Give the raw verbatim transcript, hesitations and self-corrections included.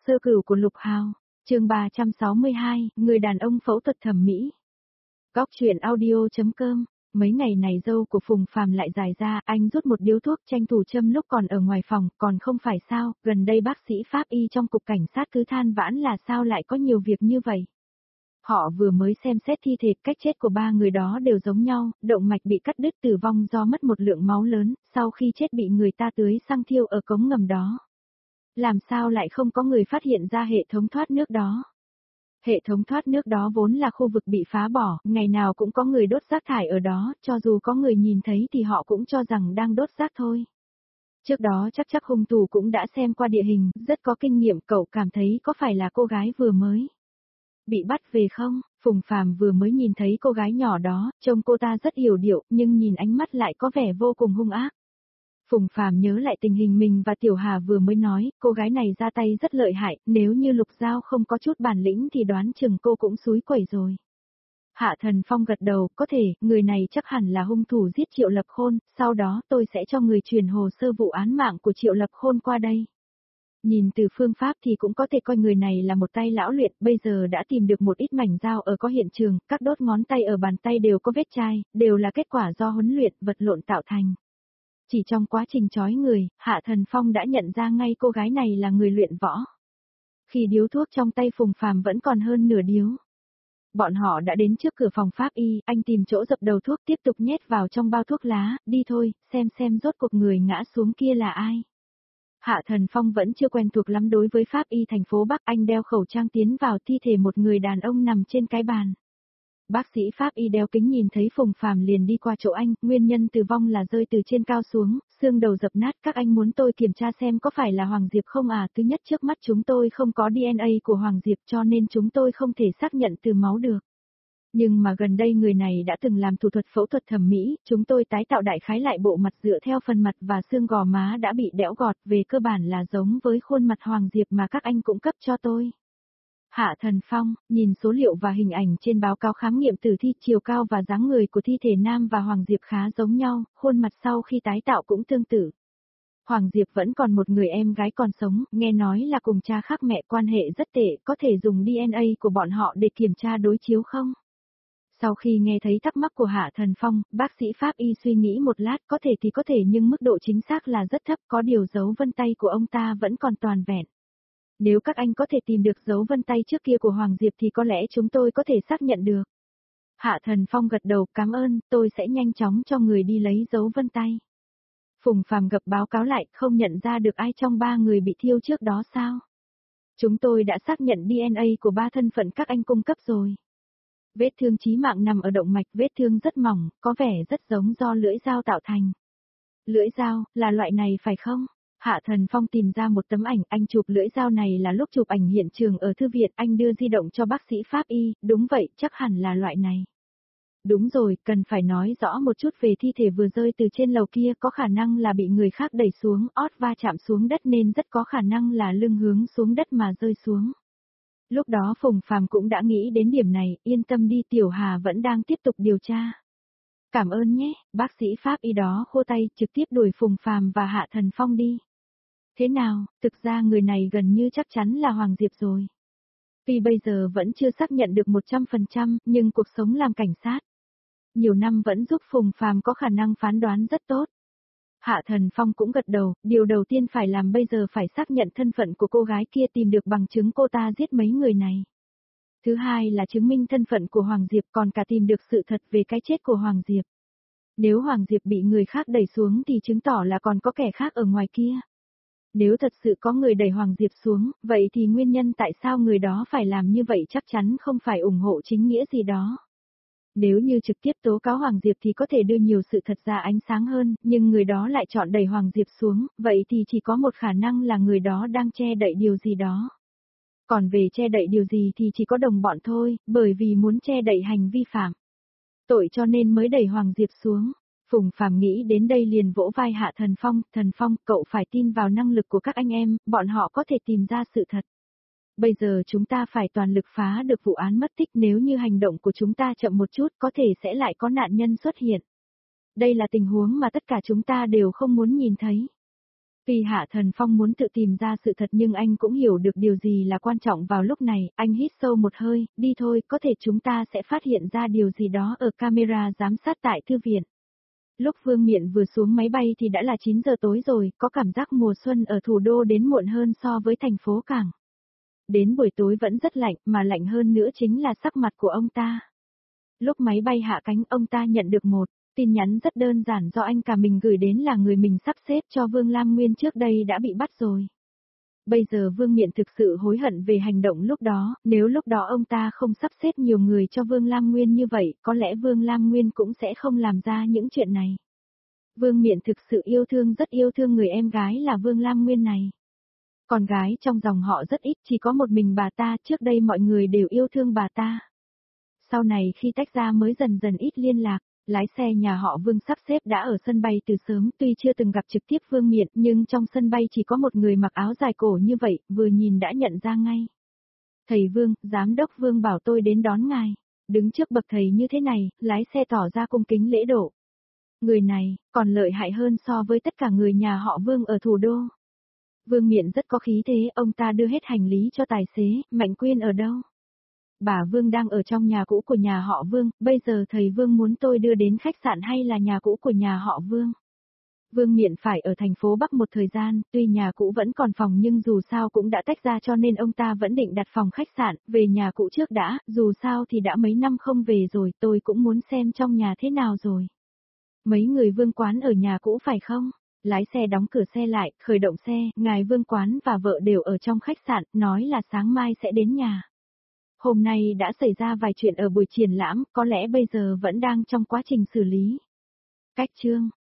Sơ cửu của Lục Hào, chương ba trăm sáu mươi hai, người đàn ông phẫu thuật thẩm mỹ. Góc truyện audio.com. Mấy ngày này dâu của Phùng Phàm lại dài ra, anh rút một điếu thuốc tranh thủ châm lúc còn ở ngoài phòng, còn không phải sao, gần đây bác sĩ pháp y trong cục cảnh sát cứ than vãn là sao lại có nhiều việc như vậy. Họ vừa mới xem xét thi thể, cách chết của ba người đó đều giống nhau, động mạch bị cắt đứt, tử vong do mất một lượng máu lớn, sau khi chết bị người ta tưới xăng thiêu ở cống ngầm đó. Làm sao lại không có người phát hiện ra hệ thống thoát nước đó? Hệ thống thoát nước đó vốn là khu vực bị phá bỏ, ngày nào cũng có người đốt rác thải ở đó, cho dù có người nhìn thấy thì họ cũng cho rằng đang đốt rác thôi. Trước đó chắc chắc hung thủ cũng đã xem qua địa hình, rất có kinh nghiệm, cậu cảm thấy có phải là cô gái vừa mới bị bắt về không? Phùng Phàm vừa mới nhìn thấy cô gái nhỏ đó, trông cô ta rất yểu điệu, nhưng nhìn ánh mắt lại có vẻ vô cùng hung ác. Phùng Phàm nhớ lại tình hình mình và Tiểu Hà vừa mới nói, cô gái này ra tay rất lợi hại, nếu như Lục Giao không có chút bản lĩnh thì đoán chừng cô cũng xúi quẩy rồi. Hạ Thần Phong gật đầu, có thể, người này chắc hẳn là hung thủ giết Triệu Lập Khôn, sau đó tôi sẽ cho người truyền hồ sơ vụ án mạng của Triệu Lập Khôn qua đây. Nhìn từ phương pháp thì cũng có thể coi người này là một tay lão luyện, bây giờ đã tìm được một ít mảnh dao ở có hiện trường, các đốt ngón tay ở bàn tay đều có vết chai, đều là kết quả do huấn luyện, vật lộn tạo thành. Chỉ trong quá trình trói người, Hạ Thần Phong đã nhận ra ngay cô gái này là người luyện võ. Khi điếu thuốc trong tay Phùng Phàm vẫn còn hơn nửa điếu. Bọn họ đã đến trước cửa phòng pháp y, anh tìm chỗ dập đầu thuốc tiếp tục nhét vào trong bao thuốc lá, đi thôi, xem xem rốt cuộc người ngã xuống kia là ai. Hạ Thần Phong vẫn chưa quen thuộc lắm đối với pháp y thành phố Bắc, anh đeo khẩu trang tiến vào thi thể một người đàn ông nằm trên cái bàn. Bác sĩ pháp y đeo kính nhìn thấy Phùng Phàm liền đi qua chỗ anh, nguyên nhân tử vong là rơi từ trên cao xuống, xương đầu dập nát, các anh muốn tôi kiểm tra xem có phải là Hoàng Diệp không à, thứ nhất trước mắt chúng tôi không có đê en a của Hoàng Diệp cho nên chúng tôi không thể xác nhận từ máu được. Nhưng mà gần đây người này đã từng làm thủ thuật phẫu thuật thẩm mỹ, chúng tôi tái tạo đại khái lại bộ mặt dựa theo phần mặt và xương gò má đã bị đẽo gọt, về cơ bản là giống với khuôn mặt Hoàng Diệp mà các anh cũng cấp cho tôi. Hạ Thần Phong, nhìn số liệu và hình ảnh trên báo cáo khám nghiệm tử thi, chiều cao và dáng người của thi thể Nam và Hoàng Diệp khá giống nhau, khuôn mặt sau khi tái tạo cũng tương tự. Hoàng Diệp vẫn còn một người em gái còn sống, nghe nói là cùng cha khác mẹ, quan hệ rất tệ, có thể dùng đê en a của bọn họ để kiểm tra đối chiếu không? Sau khi nghe thấy thắc mắc của Hạ Thần Phong, bác sĩ pháp y suy nghĩ một lát, có thể thì có thể nhưng mức độ chính xác là rất thấp, có điều dấu vân tay của ông ta vẫn còn toàn vẹn. Nếu các anh có thể tìm được dấu vân tay trước kia của Hoàng Diệp thì có lẽ chúng tôi có thể xác nhận được. Hạ Thần Phong gật đầu, cảm ơn, tôi sẽ nhanh chóng cho người đi lấy dấu vân tay. Phùng Phàm gập báo cáo lại, không nhận ra được ai trong ba người bị thiêu trước đó sao? Chúng tôi đã xác nhận đê en a của ba thân phận các anh cung cấp rồi. Vết thương chí mạng nằm ở động mạch, vết thương rất mỏng, có vẻ rất giống do lưỡi dao tạo thành. Lưỡi dao, là loại này phải không? Hạ Thần Phong tìm ra một tấm ảnh, anh chụp lưỡi dao này là lúc chụp ảnh hiện trường ở thư viện, anh đưa di động cho bác sĩ pháp y, đúng vậy, chắc hẳn là loại này. Đúng rồi, cần phải nói rõ một chút về thi thể vừa rơi từ trên lầu kia, có khả năng là bị người khác đẩy xuống, ót va chạm xuống đất nên rất có khả năng là lưng hướng xuống đất mà rơi xuống. Lúc đó Phùng Phàm cũng đã nghĩ đến điểm này, yên tâm đi, Tiểu Hà vẫn đang tiếp tục điều tra. Cảm ơn nhé, bác sĩ pháp y đó khô tay, trực tiếp đuổi Phùng Phàm và Hạ Thần Phong đi. Thế nào, thực ra người này gần như chắc chắn là Hoàng Diệp rồi. Vì bây giờ vẫn chưa xác nhận được một trăm phần trăm, nhưng cuộc sống làm cảnh sát nhiều năm vẫn giúp Phùng Phàm có khả năng phán đoán rất tốt. Hạ Thần Phong cũng gật đầu, điều đầu tiên phải làm bây giờ phải xác nhận thân phận của cô gái kia, tìm được bằng chứng cô ta giết mấy người này. Thứ hai là chứng minh thân phận của Hoàng Diệp, còn cả tìm được sự thật về cái chết của Hoàng Diệp. Nếu Hoàng Diệp bị người khác đẩy xuống thì chứng tỏ là còn có kẻ khác ở ngoài kia. Nếu thật sự có người đẩy Hoàng Diệp xuống, vậy thì nguyên nhân tại sao người đó phải làm như vậy chắc chắn không phải ủng hộ chính nghĩa gì đó. Nếu như trực tiếp tố cáo Hoàng Diệp thì có thể đưa nhiều sự thật ra ánh sáng hơn, nhưng người đó lại chọn đẩy Hoàng Diệp xuống, vậy thì chỉ có một khả năng là người đó đang che đậy điều gì đó. Còn về che đậy điều gì thì chỉ có đồng bọn thôi, bởi vì muốn che đậy hành vi phạm tội cho nên mới đẩy Hoàng Diệp xuống. Phùng Phàm nghĩ đến đây liền vỗ vai Hạ Thần Phong, Thần Phong, cậu phải tin vào năng lực của các anh em, bọn họ có thể tìm ra sự thật. Bây giờ chúng ta phải toàn lực phá được vụ án mất tích, nếu như hành động của chúng ta chậm một chút có thể sẽ lại có nạn nhân xuất hiện. Đây là tình huống mà tất cả chúng ta đều không muốn nhìn thấy. Tuy Hạ Thần Phong muốn tự tìm ra sự thật nhưng anh cũng hiểu được điều gì là quan trọng vào lúc này, anh hít sâu một hơi, đi thôi, có thể chúng ta sẽ phát hiện ra điều gì đó ở camera giám sát tại thư viện. Lúc Vương Miện vừa xuống máy bay thì đã là chín giờ tối rồi, có cảm giác mùa xuân ở thủ đô đến muộn hơn so với thành phố cảng. Đến buổi tối vẫn rất lạnh, mà lạnh hơn nữa chính là sắc mặt của ông ta. Lúc máy bay hạ cánh, ông ta nhận được một tin nhắn rất đơn giản do anh cả mình gửi đến là người mình sắp xếp cho Vương Lam Nguyên trước đây đã bị bắt rồi. Bây giờ Vương Miện thực sự hối hận về hành động lúc đó, nếu lúc đó ông ta không sắp xếp nhiều người cho Vương Lam Nguyên như vậy, có lẽ Vương Lam Nguyên cũng sẽ không làm ra những chuyện này. Vương Miện thực sự yêu thương rất yêu thương người em gái là Vương Lam Nguyên này. Con gái trong dòng họ rất ít, chỉ có một mình bà ta, trước đây mọi người đều yêu thương bà ta. Sau này khi tách ra mới dần dần ít liên lạc. Lái xe nhà họ Vương sắp xếp đã ở sân bay từ sớm, tuy chưa từng gặp trực tiếp Vương Miện, nhưng trong sân bay chỉ có một người mặc áo dài cổ như vậy, vừa nhìn đã nhận ra ngay. Thầy Vương, giám đốc Vương bảo tôi đến đón ngài. Đứng trước bậc thầy như thế này, lái xe tỏ ra cung kính lễ độ. Người này, còn lợi hại hơn so với tất cả người nhà họ Vương ở thủ đô. Vương Miện rất có khí thế, ông ta đưa hết hành lý cho tài xế, Mạnh Quyên ở đâu? Bà Vương đang ở trong nhà cũ của nhà họ Vương, bây giờ thầy Vương muốn tôi đưa đến khách sạn hay là nhà cũ của nhà họ Vương? Vương Miện phải ở thành phố Bắc một thời gian, tuy nhà cũ vẫn còn phòng nhưng dù sao cũng đã tách ra cho nên ông ta vẫn định đặt phòng khách sạn, về nhà cũ trước đã, dù sao thì đã mấy năm không về rồi, tôi cũng muốn xem trong nhà thế nào rồi. Mấy người Vương Quán ở nhà cũ phải không? Lái xe đóng cửa xe lại, khởi động xe, ngài Vương Quán và vợ đều ở trong khách sạn, nói là sáng mai sẽ đến nhà. Hôm nay đã xảy ra vài chuyện ở buổi triển lãm, có lẽ bây giờ vẫn đang trong quá trình xử lý. Cách chương